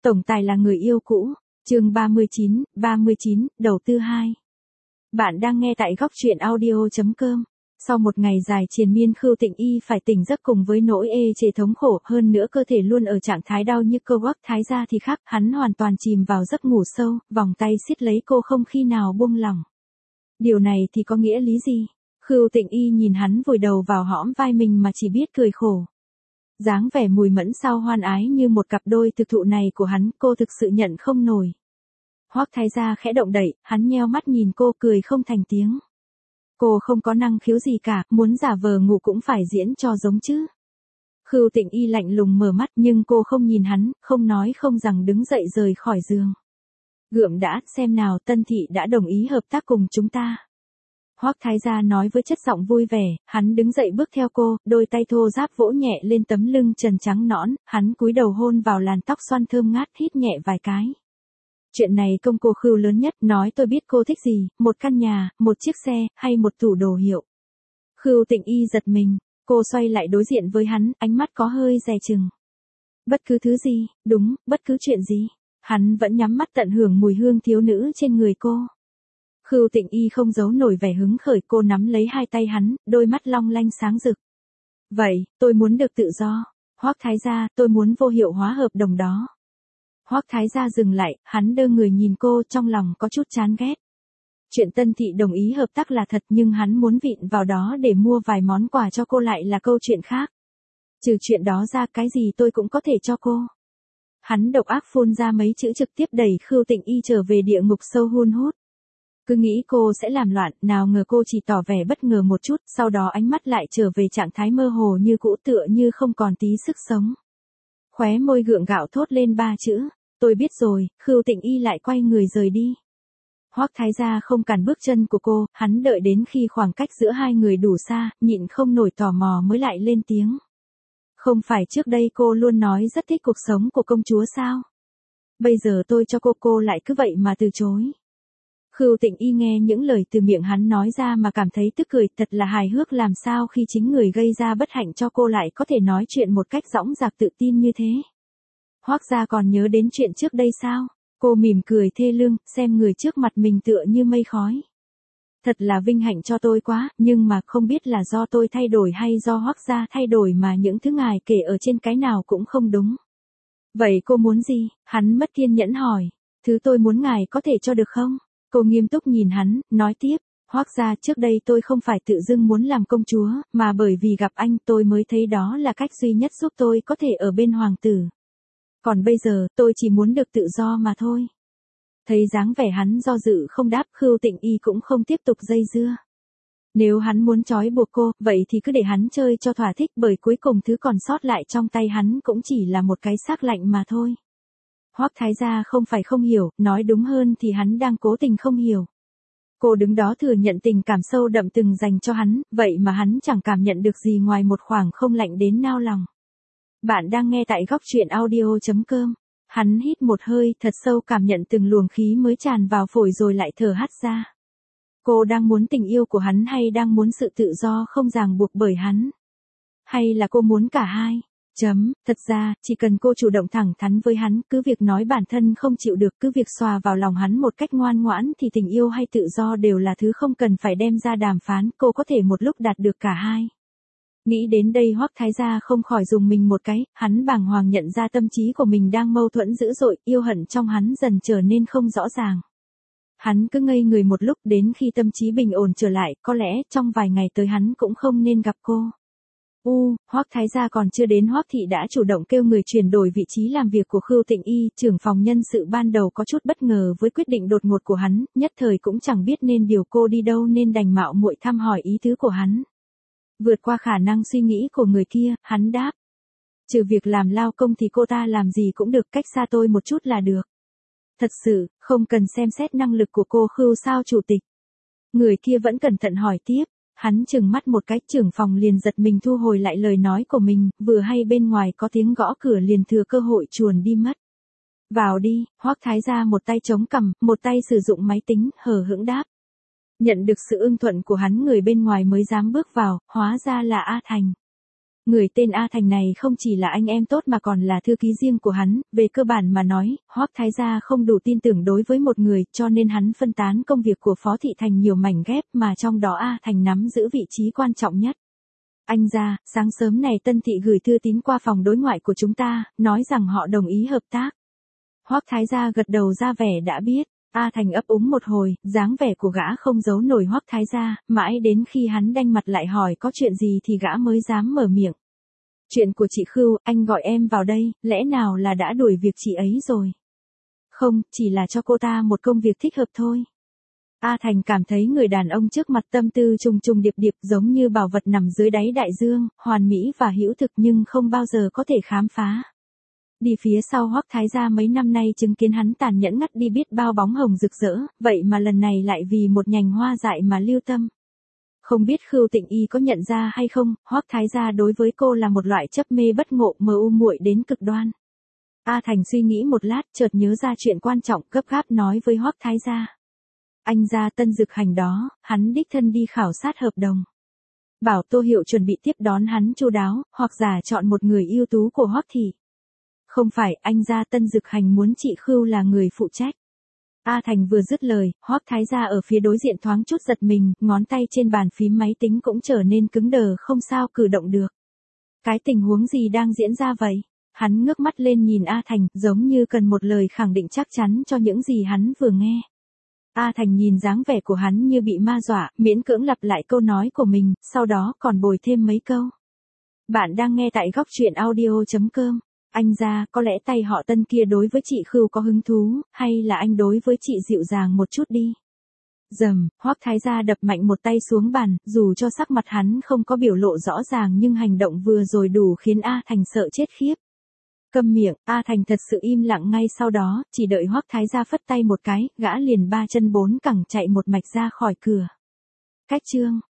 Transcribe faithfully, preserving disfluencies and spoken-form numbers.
Tổng tài là người yêu cũ. Chương ba mươi chín, ba mươi chín, đầu tư hai. Bạn đang nghe tại góc truyện audio chấm com. Sau một ngày dài triền miên, Khưu Tịnh Y phải tỉnh giấc cùng với nỗi ê chề thống khổ, hơn nữa cơ thể luôn ở trạng thái đau nhức cơ. Hoắc Thái Gia thì khác, hắn hoàn toàn chìm vào giấc ngủ sâu, vòng tay siết lấy cô không khi nào buông lỏng. Điều này thì có nghĩa lý gì? Khưu Tịnh Y nhìn hắn vùi đầu vào hõm vai mình mà chỉ biết cười khổ. Dáng vẻ mùi mẫn sao hoan ái như một cặp đôi thực thụ này của hắn, cô thực sự nhận không nổi. Hoắc Thái Gia khẽ động đậy, hắn nheo mắt nhìn cô, cười không thành tiếng. Cô không có năng khiếu gì cả, muốn giả vờ ngủ cũng phải diễn cho giống chứ. Khưu Tịnh Y lạnh lùng mở mắt, nhưng cô không nhìn hắn, không nói không rằng đứng dậy rời khỏi giường. Gượm đã, xem nào, Tân Thị đã đồng ý hợp tác cùng chúng ta. Hoắc Thái Gia nói với chất giọng vui vẻ, hắn đứng dậy bước theo cô, đôi tay thô ráp vỗ nhẹ lên tấm lưng trần trắng nõn, hắn cúi đầu hôn vào làn tóc xoăn thơm ngát, hít nhẹ vài cái. Chuyện này công cô Khưu lớn nhất, nói tôi biết cô thích gì, một căn nhà, một chiếc xe, hay một tủ đồ hiệu. Khưu Tịnh Y giật mình, cô xoay lại đối diện với hắn, ánh mắt có hơi dè chừng. Bất cứ thứ gì, đúng, bất cứ chuyện gì. Hắn vẫn nhắm mắt tận hưởng mùi hương thiếu nữ trên người cô. Khưu Tịnh Y không giấu nổi vẻ hứng khởi, cô nắm lấy hai tay hắn, đôi mắt long lanh sáng rực. Vậy, tôi muốn được tự do. Hoắc Thái Gia, tôi muốn vô hiệu hóa hợp đồng đó. Hoắc Thái Gia dừng lại, hắn đơ người nhìn cô, trong lòng có chút chán ghét. Chuyện Tân Thị đồng ý hợp tác là thật, nhưng hắn muốn vịn vào đó để mua vài món quà cho cô lại là câu chuyện khác. Trừ chuyện đó ra, cái gì tôi cũng có thể cho cô. Hắn độc ác phun ra mấy chữ, trực tiếp đẩy Khưu Tịnh Y trở về địa ngục sâu hun hút. Cứ nghĩ cô sẽ làm loạn, nào ngờ cô chỉ tỏ vẻ bất ngờ một chút, sau đó ánh mắt lại trở về trạng thái mơ hồ như cũ, tựa như không còn tí sức sống. Khóe môi gượng gạo thốt lên ba chữ, tôi biết rồi. Khưu Tịnh Y lại quay người rời đi. Hoắc Thái Gia không cản bước chân của cô, hắn đợi đến khi khoảng cách giữa hai người đủ xa, nhịn không nổi tò mò mới lại lên tiếng. Không phải trước đây cô luôn nói rất thích cuộc sống của công chúa sao? Bây giờ tôi cho cô, cô lại cứ vậy mà từ chối. Khưu Tịnh Y nghe những lời từ miệng hắn nói ra mà cảm thấy tức cười, thật là hài hước, làm sao khi chính người gây ra bất hạnh cho cô lại có thể nói chuyện một cách dõng dạc tự tin như thế. Hoắc gia còn nhớ đến chuyện trước đây sao? Cô mỉm cười thê lương, xem người trước mặt mình tựa như mây khói. Thật là vinh hạnh cho tôi quá, nhưng mà không biết là do tôi thay đổi hay do Hoắc gia thay đổi mà những thứ ngài kể ở trên cái nào cũng không đúng. Vậy cô muốn gì? Hắn mất kiên nhẫn hỏi. Thứ tôi muốn ngài có thể cho được không? Cô nghiêm túc nhìn hắn, nói tiếp, Hoắc gia, trước đây tôi không phải tự dưng muốn làm công chúa, mà bởi vì gặp anh tôi mới thấy đó là cách duy nhất giúp tôi có thể ở bên hoàng tử. Còn bây giờ, tôi chỉ muốn được tự do mà thôi. Thấy dáng vẻ hắn do dự không đáp, Khưu Tịnh Y cũng không tiếp tục dây dưa. Nếu hắn muốn trói buộc cô, vậy thì cứ để hắn chơi cho thỏa thích, bởi cuối cùng thứ còn sót lại trong tay hắn cũng chỉ là một cái xác lạnh mà thôi. Hoắc Thái Gia không phải không hiểu, nói đúng hơn thì hắn đang cố tình không hiểu. Cô đứng đó thừa nhận tình cảm sâu đậm từng dành cho hắn, vậy mà hắn chẳng cảm nhận được gì ngoài một khoảng không lạnh đến nao lòng. Bạn đang nghe tại góc truyện audio chấm com. Hắn hít một hơi thật sâu, cảm nhận từng luồng khí mới tràn vào phổi rồi lại thở hắt ra. Cô đang muốn tình yêu của hắn hay đang muốn sự tự do không ràng buộc bởi hắn? Hay là cô muốn cả hai? Chấm, thật ra, chỉ cần cô chủ động thẳng thắn với hắn, cứ việc nói bản thân không chịu được, cứ việc xòa vào lòng hắn một cách ngoan ngoãn thì tình yêu hay tự do đều là thứ không cần phải đem ra đàm phán, cô có thể một lúc đạt được cả hai. Nghĩ đến đây Hoắc Thái Gia không khỏi dùng mình một cái, hắn bàng hoàng nhận ra tâm trí của mình đang mâu thuẫn dữ dội, yêu hận trong hắn dần trở nên không rõ ràng. Hắn cứ ngây người một lúc, đến khi tâm trí bình ổn trở lại, có lẽ trong vài ngày tới hắn cũng không nên gặp cô. U, Hoắc Thái Gia còn chưa đến Hoắc thị đã chủ động kêu người chuyển đổi vị trí làm việc của Khưu Tịnh Y, trưởng phòng nhân sự ban đầu có chút bất ngờ với quyết định đột ngột của hắn, nhất thời cũng chẳng biết nên điều cô đi đâu nên đành mạo muội thăm hỏi ý tứ của hắn. Vượt qua khả năng suy nghĩ của người kia, hắn đáp. Trừ việc làm lao công thì cô ta làm gì cũng được, cách xa tôi một chút là được. Thật sự, không cần xem xét năng lực của cô Khưu sao chủ tịch? Người kia vẫn cẩn thận hỏi tiếp. Hắn chừng mắt một cái, trưởng phòng liền giật mình thu hồi lại lời nói của mình, vừa hay bên ngoài có tiếng gõ cửa liền thừa cơ hội chuồn đi mất. Vào đi. Hoắc Thái Gia một tay chống cằm, một tay sử dụng máy tính, hờ hững đáp. Nhận được sự ưng thuận của hắn, người bên ngoài mới dám bước vào, hóa ra là A Thành. Người tên A Thành này không chỉ là anh em tốt mà còn là thư ký riêng của hắn, về cơ bản mà nói, Hoắc Thái gia không đủ tin tưởng đối với một người, cho nên hắn phân tán công việc của Phó Thị thành nhiều mảnh ghép mà trong đó A Thành nắm giữ vị trí quan trọng nhất. Anh gia, sáng sớm này Tân Thị gửi thư tín qua phòng đối ngoại của chúng ta, nói rằng họ đồng ý hợp tác. Hoắc Thái gia gật đầu ra vẻ đã biết. A Thành ấp úng một hồi, dáng vẻ của gã không giấu nổi Hoắc Thái gia, mãi đến khi hắn đanh mặt lại hỏi có chuyện gì thì gã mới dám mở miệng. Chuyện của chị Khưu, anh gọi em vào đây, lẽ nào là đã đuổi việc chị ấy rồi? Không, chỉ là cho cô ta một công việc thích hợp thôi. A Thành cảm thấy người đàn ông trước mặt tâm tư trùng trùng điệp điệp giống như bảo vật nằm dưới đáy đại dương, hoàn mỹ và hữu thực nhưng không bao giờ có thể khám phá. Đi phía sau Hoắc Thái gia mấy năm nay chứng kiến hắn tàn nhẫn ngắt đi biết bao bóng hồng rực rỡ, vậy mà lần này lại vì một nhành hoa dại mà lưu tâm. Không biết Khưu Tịnh Y có nhận ra hay không, Hoắc Thái gia đối với cô là một loại chấp mê bất ngộ mờ u muội đến cực đoan. A Thành suy nghĩ một lát chợt nhớ ra chuyện quan trọng gấp gáp nói với Hoắc Thái gia. Anh gia Tân Dực Hành đó, hắn đích thân đi khảo sát hợp đồng. Bảo Tô Hiệu chuẩn bị tiếp đón hắn chu đáo, hoặc giả chọn một người ưu tú của Hoắc thị. Không phải, anh gia Tân Dực Hành muốn chị Khưu là người phụ trách. A Thành vừa dứt lời, Hoắc Thái gia ở phía đối diện thoáng chút giật mình, ngón tay trên bàn phím máy tính cũng trở nên cứng đờ không sao cử động được. Cái tình huống gì đang diễn ra vậy? Hắn ngước mắt lên nhìn A Thành, giống như cần một lời khẳng định chắc chắn cho những gì hắn vừa nghe. A Thành nhìn dáng vẻ của hắn như bị ma dọa, miễn cưỡng lặp lại câu nói của mình, sau đó còn bồi thêm mấy câu. Bạn đang nghe tại góc truyện audio chấm com. Anh gia, có lẽ tay họ Tân kia đối với chị Khưu có hứng thú, hay là anh đối với chị dịu dàng một chút đi. Dầm, Hoắc Thái gia đập mạnh một tay xuống bàn, dù cho sắc mặt hắn không có biểu lộ rõ ràng nhưng hành động vừa rồi đủ khiến A Thành sợ chết khiếp. Câm miệng, A Thành thật sự im lặng ngay sau đó, chỉ đợi Hoắc Thái gia phất tay một cái, gã liền ba chân bốn cẳng chạy một mạch ra khỏi cửa. Cách chương